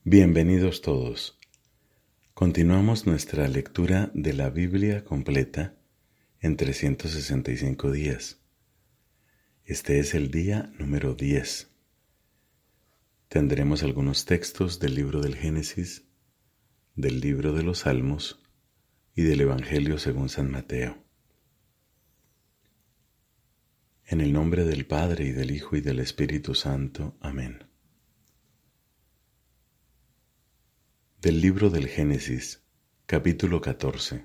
Bienvenidos todos. Continuamos nuestra lectura de la Biblia completa en 365 días. Este es el día número 10. Tendremos algunos textos del libro del Génesis, del libro de los Salmos y del Evangelio según San Mateo. En el nombre del Padre, y del Hijo, y del Espíritu Santo. Amén. Del libro del Génesis, capítulo 14.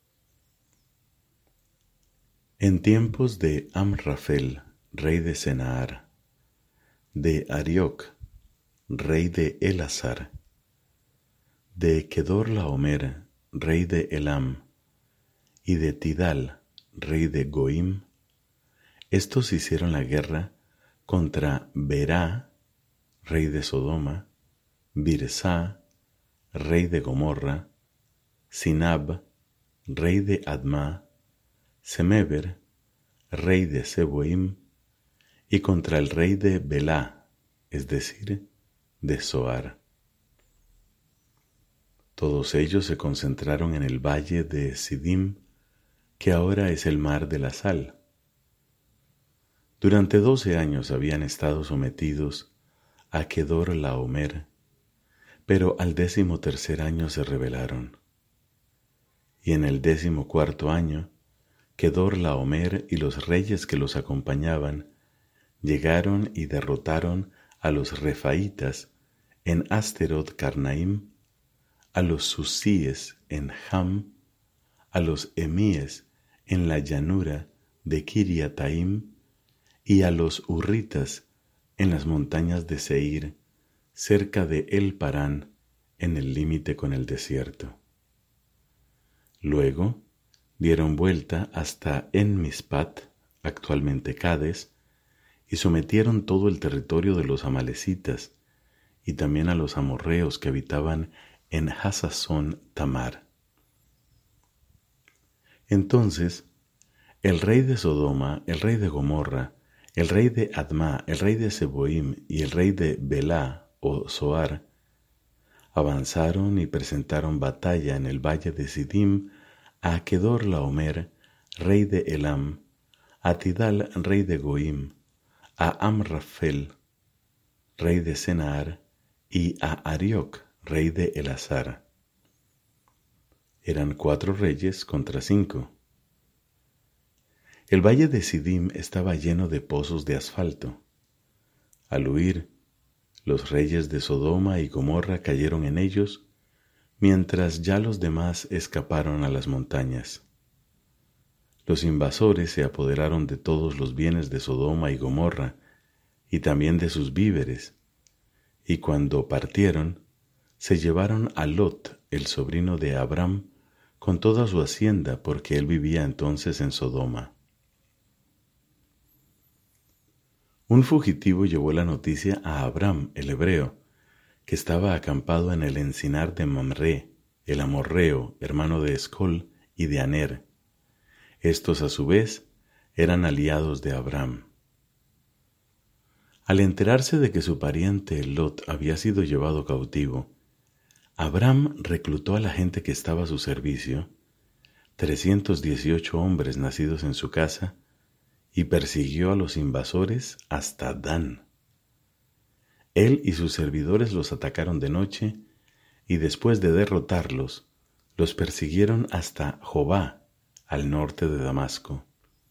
En tiempos de Amrafel, rey de Sennaar, de Arioc, rey de Elasar, de Kedorlaomer, rey de Elam, y de Tidal, rey de Goim, estos hicieron la guerra contra Berá, rey de Sodoma, Birsá, rey de Gomorra, Sinab, rey de Adma, Semeber, rey de Seboim, y contra el rey de Belá, es decir, de Zoar. Todos ellos se concentraron en el valle de Sidim, que ahora es el mar de la sal. Durante 12 años habían estado sometidos a Kedorlaomer, pero al 13º año se rebelaron. Y en el 14º año, Kedorlaomer y los reyes que los acompañaban llegaron y derrotaron a los refaitas en Asterot Carnaim, a los susíes en Ham, a los emíes en la llanura de Kiriataim y a los hurritas en las montañas de Seir, cerca de El Parán, en el límite con el desierto. Luego dieron vuelta hasta En-Mispat, actualmente Cades, y sometieron todo el territorio de los amalecitas y también a los amorreos que habitaban en Hasazón Tamar. Entonces el rey de Sodoma, el rey de Gomorra, el rey de Adma, el rey de Seboim y el rey de Belá o Zoar avanzaron y presentaron batalla en el valle de Sidim a Kedorlaomer, rey de Elam, a Tidal, rey de Goim, a Amrafel, rey de Sennaar, y a Arioc, rey de Elasar. Eran 4 reyes contra 5. El valle de Sidim estaba lleno de pozos de asfalto. Al huir, los reyes de Sodoma y Gomorra cayeron en ellos, mientras ya los demás escaparon a las montañas. Los invasores se apoderaron de todos los bienes de Sodoma y Gomorra, y también de sus víveres, y cuando partieron, se llevaron a Lot, el sobrino de Abram, con toda su hacienda, porque él vivía entonces en Sodoma. Un fugitivo llevó la noticia a Abram, el hebreo, que estaba acampado en el encinar de Mamré, el amorreo, hermano de Escol y de Aner. Estos, a su vez, eran aliados de Abram. Al enterarse de que su pariente Lot había sido llevado cautivo, Abram reclutó a la gente que estaba a su servicio, 318 hombres nacidos en su casa, y persiguió a los invasores hasta Dan. Él y sus servidores los atacaron de noche, y después de derrotarlos, los persiguieron hasta Jobá, al norte de Damasco.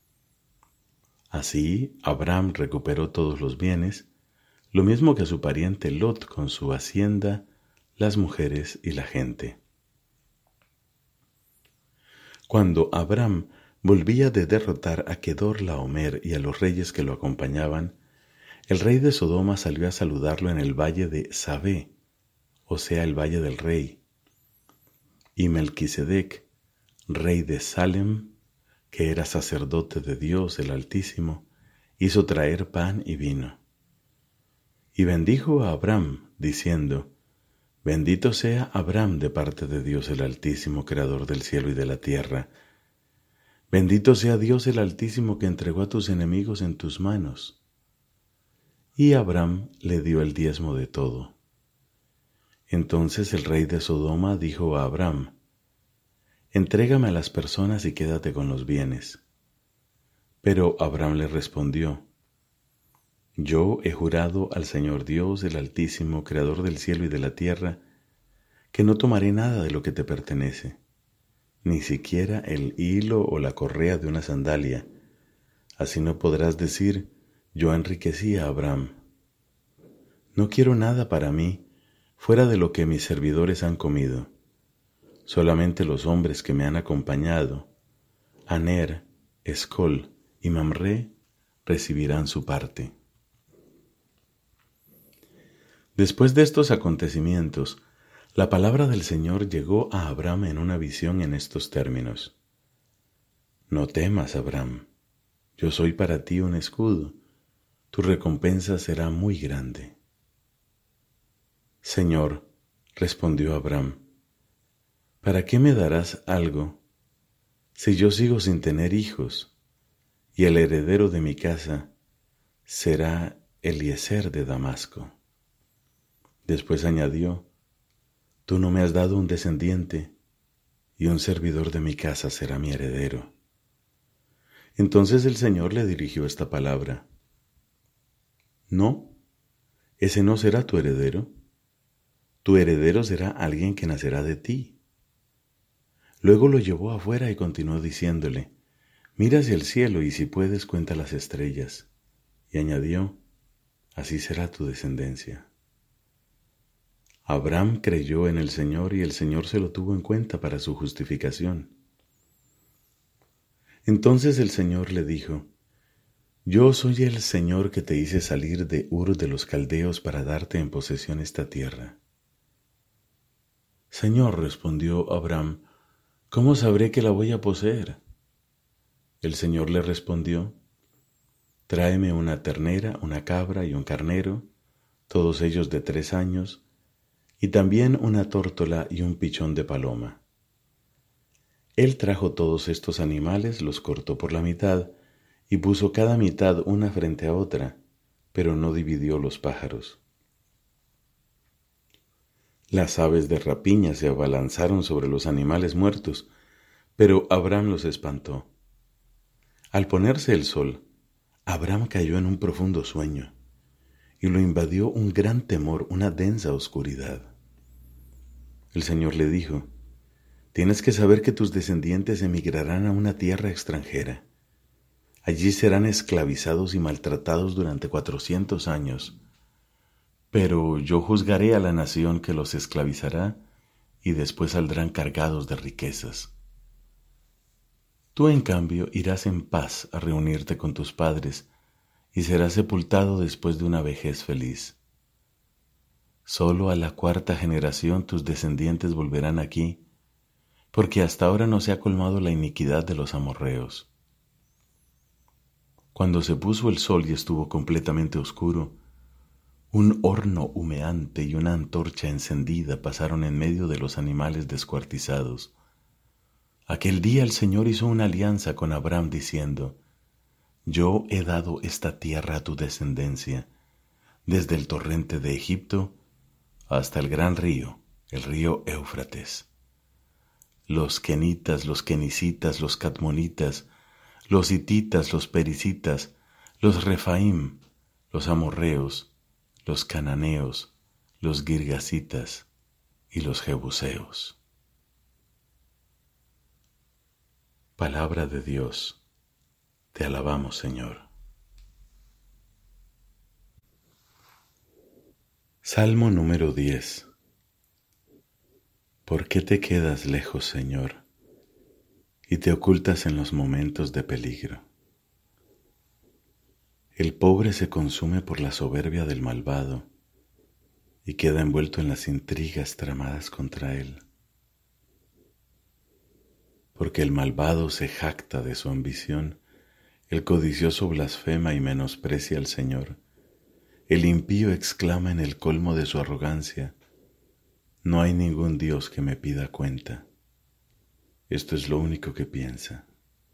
Así, Abram recuperó todos los bienes, lo mismo que su pariente Lot con su hacienda, las mujeres y la gente. Cuando Abram volvía de derrotar a Kedorlaomer y a los reyes que lo acompañaban, el rey de Sodoma salió a saludarlo en el valle de Sabé, o sea, el valle del rey. Y Melquisedec, rey de Salem, que era sacerdote de Dios el Altísimo, hizo traer pan y vino. Y bendijo a Abram, diciendo: Bendito sea Abram de parte de Dios el Altísimo, creador del cielo y de la tierra. Bendito sea Dios el Altísimo, que entregó a tus enemigos en tus manos. Y Abram le dio el diezmo de todo. Entonces el rey de Sodoma dijo a Abram: «Entrégame a las personas y quédate con los bienes». Pero Abram le respondió: «Yo he jurado al Señor Dios, el Altísimo, Creador del cielo y de la tierra, que no tomaré nada de lo que te pertenece, ni siquiera el hilo o la correa de una sandalia. Así no podrás decir: yo enriquecí a Abram. No quiero nada para mí, fuera de lo que mis servidores han comido. Solamente los hombres que me han acompañado, Aner, Escol y Mamré, recibirán su parte». Después de estos acontecimientos, la palabra del Señor llegó a Abram en una visión en estos términos: «No temas, Abram, yo soy para ti un escudo, tu recompensa será muy grande». «Señor», respondió Abram, «¿para qué me darás algo si yo sigo sin tener hijos, y el heredero de mi casa será Eliezer de Damasco?» Después añadió: «Tú no me has dado un descendiente, y un servidor de mi casa será mi heredero». Entonces el Señor le dirigió esta palabra: «No, ese no será tu heredero. Tu heredero será alguien que nacerá de ti». Luego lo llevó afuera y continuó diciéndole: «Mira hacia el cielo y si puedes cuenta las estrellas». Y añadió: «Así será tu descendencia». Abram creyó en el Señor y el Señor se lo tuvo en cuenta para su justificación. Entonces el Señor le dijo: «Yo soy el Señor que te hice salir de Ur de los Caldeos para darte en posesión esta tierra». «Señor», respondió Abram, «¿cómo sabré que la voy a poseer?». El Señor le respondió: «Tráeme una ternera, una cabra y un carnero, todos ellos de 3 años, y también una tórtola y un pichón de paloma». Él trajo todos estos animales, los cortó por la mitad, y puso cada mitad una frente a otra, pero no dividió los pájaros. Las aves de rapiña se abalanzaron sobre los animales muertos, pero Abram los espantó. Al ponerse el sol, Abram cayó en un profundo sueño, y lo invadió un gran temor, una densa oscuridad. El Señor le dijo: «Tienes que saber que tus descendientes emigrarán a una tierra extranjera. Allí serán esclavizados y maltratados durante 400 años. Pero yo juzgaré a la nación que los esclavizará y después saldrán cargados de riquezas. Tú, en cambio, irás en paz a reunirte con tus padres y serás sepultado después de una vejez feliz. Solo a la 4ª generación tus descendientes volverán aquí, porque hasta ahora no se ha colmado la iniquidad de los amorreos». Cuando se puso el sol y estuvo completamente oscuro, un horno humeante y una antorcha encendida pasaron en medio de los animales descuartizados. Aquel día el Señor hizo una alianza con Abram diciendo: «Yo he dado esta tierra a tu descendencia, desde el torrente de Egipto hasta el gran río, el río Éufrates. Los kenitas, los kenicitas, los cadmonitas, los hititas, los pericitas, los refaim, los amorreos, los cananeos, los girgasitas y los jebuseos». Palabra de Dios. Te alabamos, Señor. Salmo número 10. ¿Por qué te quedas lejos, Señor, y te ocultas en los momentos de peligro? El pobre se consume por la soberbia del malvado y queda envuelto en las intrigas tramadas contra él. Porque el malvado se jacta de su ambición, el codicioso blasfema y menosprecia al Señor. El impío exclama en el colmo de su arrogancia: «No hay ningún Dios que me pida cuenta». Esto es lo único que piensa.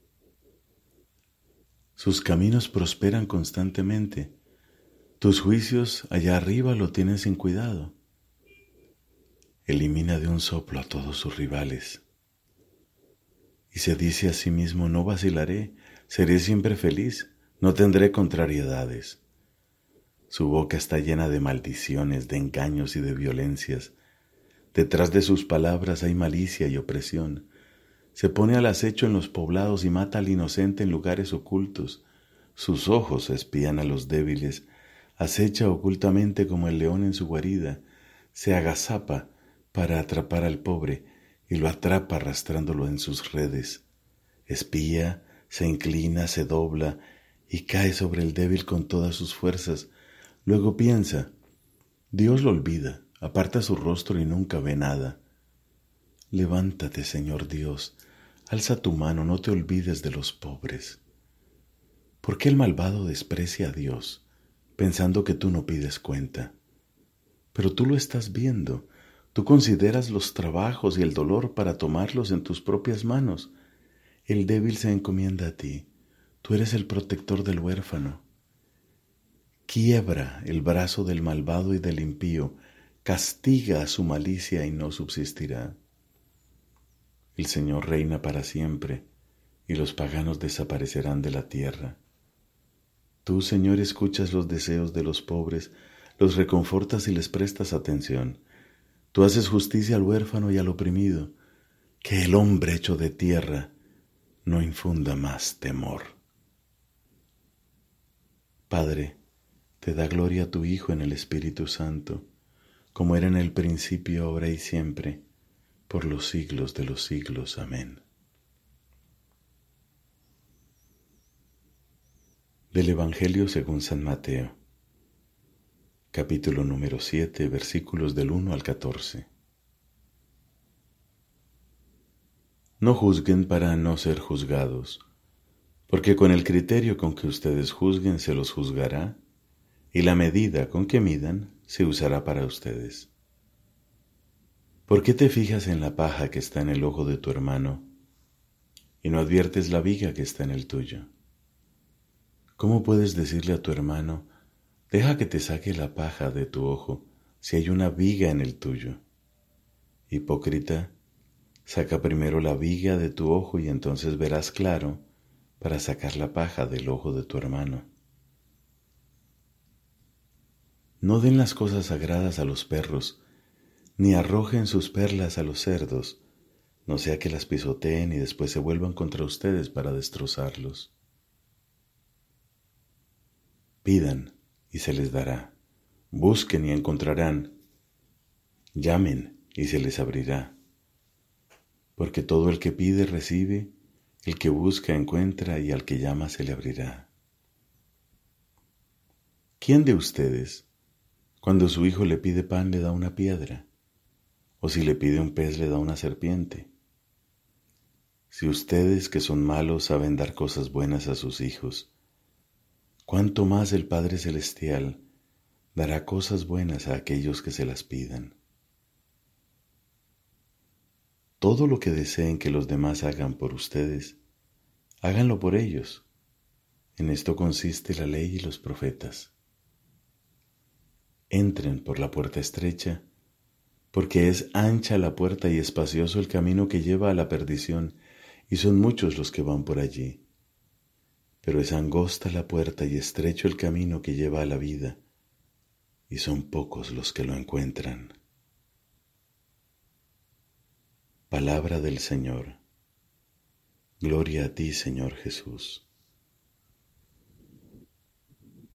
Sus caminos prosperan constantemente. Tus juicios allá arriba lo tienen sin cuidado. elimina de un soplo a todos sus rivales. Y se dice a sí mismo: no vacilaré, seré siempre feliz, no tendré contrariedades. Su boca está llena de maldiciones, de engaños y de violencias. Detrás de sus palabras hay malicia y opresión. Se pone al acecho en los poblados y mata al inocente en lugares ocultos. Sus ojos espían a los débiles, acecha ocultamente como el león en su guarida, se agazapa para atrapar al pobre y lo atrapa arrastrándolo en sus redes. Espía, se inclina, se dobla y cae sobre el débil con todas sus fuerzas. Luego piensa: Dios lo olvida, aparta su rostro y nunca ve nada. Levántate, Señor Dios, alza tu mano, no te olvides de los pobres. ¿Por qué el malvado desprecia a Dios, pensando que tú no pides cuenta? Pero tú lo estás viendo, tú consideras los trabajos y el dolor para tomarlos en tus propias manos. El débil se encomienda a ti, tú eres el protector del huérfano. Quiebra el brazo del malvado y del impío, castiga a su malicia y no subsistirá. El Señor reina para siempre, y los paganos desaparecerán de la tierra. Tú, Señor, escuchas los deseos de los pobres, los reconfortas y les prestas atención. Tú haces justicia al huérfano y al oprimido. Que el hombre hecho de tierra no infunda más temor. Padre, te da gloria a tu Hijo en el Espíritu Santo, como era en el principio, ahora y siempre, por los siglos de los siglos. Amén. Del Evangelio según San Mateo, capítulo número 7, versículos del 1 al 14. No juzguen para no ser juzgados, porque con el criterio con que ustedes juzguen se los juzgará, y la medida con que midan se usará para ustedes. ¿Por qué te fijas en la paja que está en el ojo de tu hermano y no adviertes la viga que está en el tuyo? ¿Cómo puedes decirle a tu hermano: deja que te saque la paja de tu ojo, si hay una viga en el tuyo? Hipócrita, saca primero la viga de tu ojo y entonces verás claro para sacar la paja del ojo de tu hermano. No den las cosas sagradas a los perros, ni arrojen sus perlas a los cerdos, no sea que las pisoteen y después se vuelvan contra ustedes para destrozarlos. Pidan y se les dará, busquen y encontrarán, llamen y se les abrirá. Porque todo el que pide recibe, el que busca encuentra y al que llama se le abrirá. ¿Quién de ustedes, cuando su hijo le pide pan, le da una piedra? ¿O si le pide un pez, le da una serpiente? Si ustedes, que son malos, saben dar cosas buenas a sus hijos, ¿cuánto más el Padre Celestial dará cosas buenas a aquellos que se las pidan? Todo lo que deseen que los demás hagan por ustedes, háganlo por ellos. En esto consiste la ley y los profetas. Entren por la puerta estrecha, porque es ancha la puerta y espacioso el camino que lleva a la perdición, y son muchos los que van por allí. Pero es angosta la puerta y estrecho el camino que lleva a la vida, y son pocos los que lo encuentran. Palabra del Señor. Gloria a ti, Señor Jesús.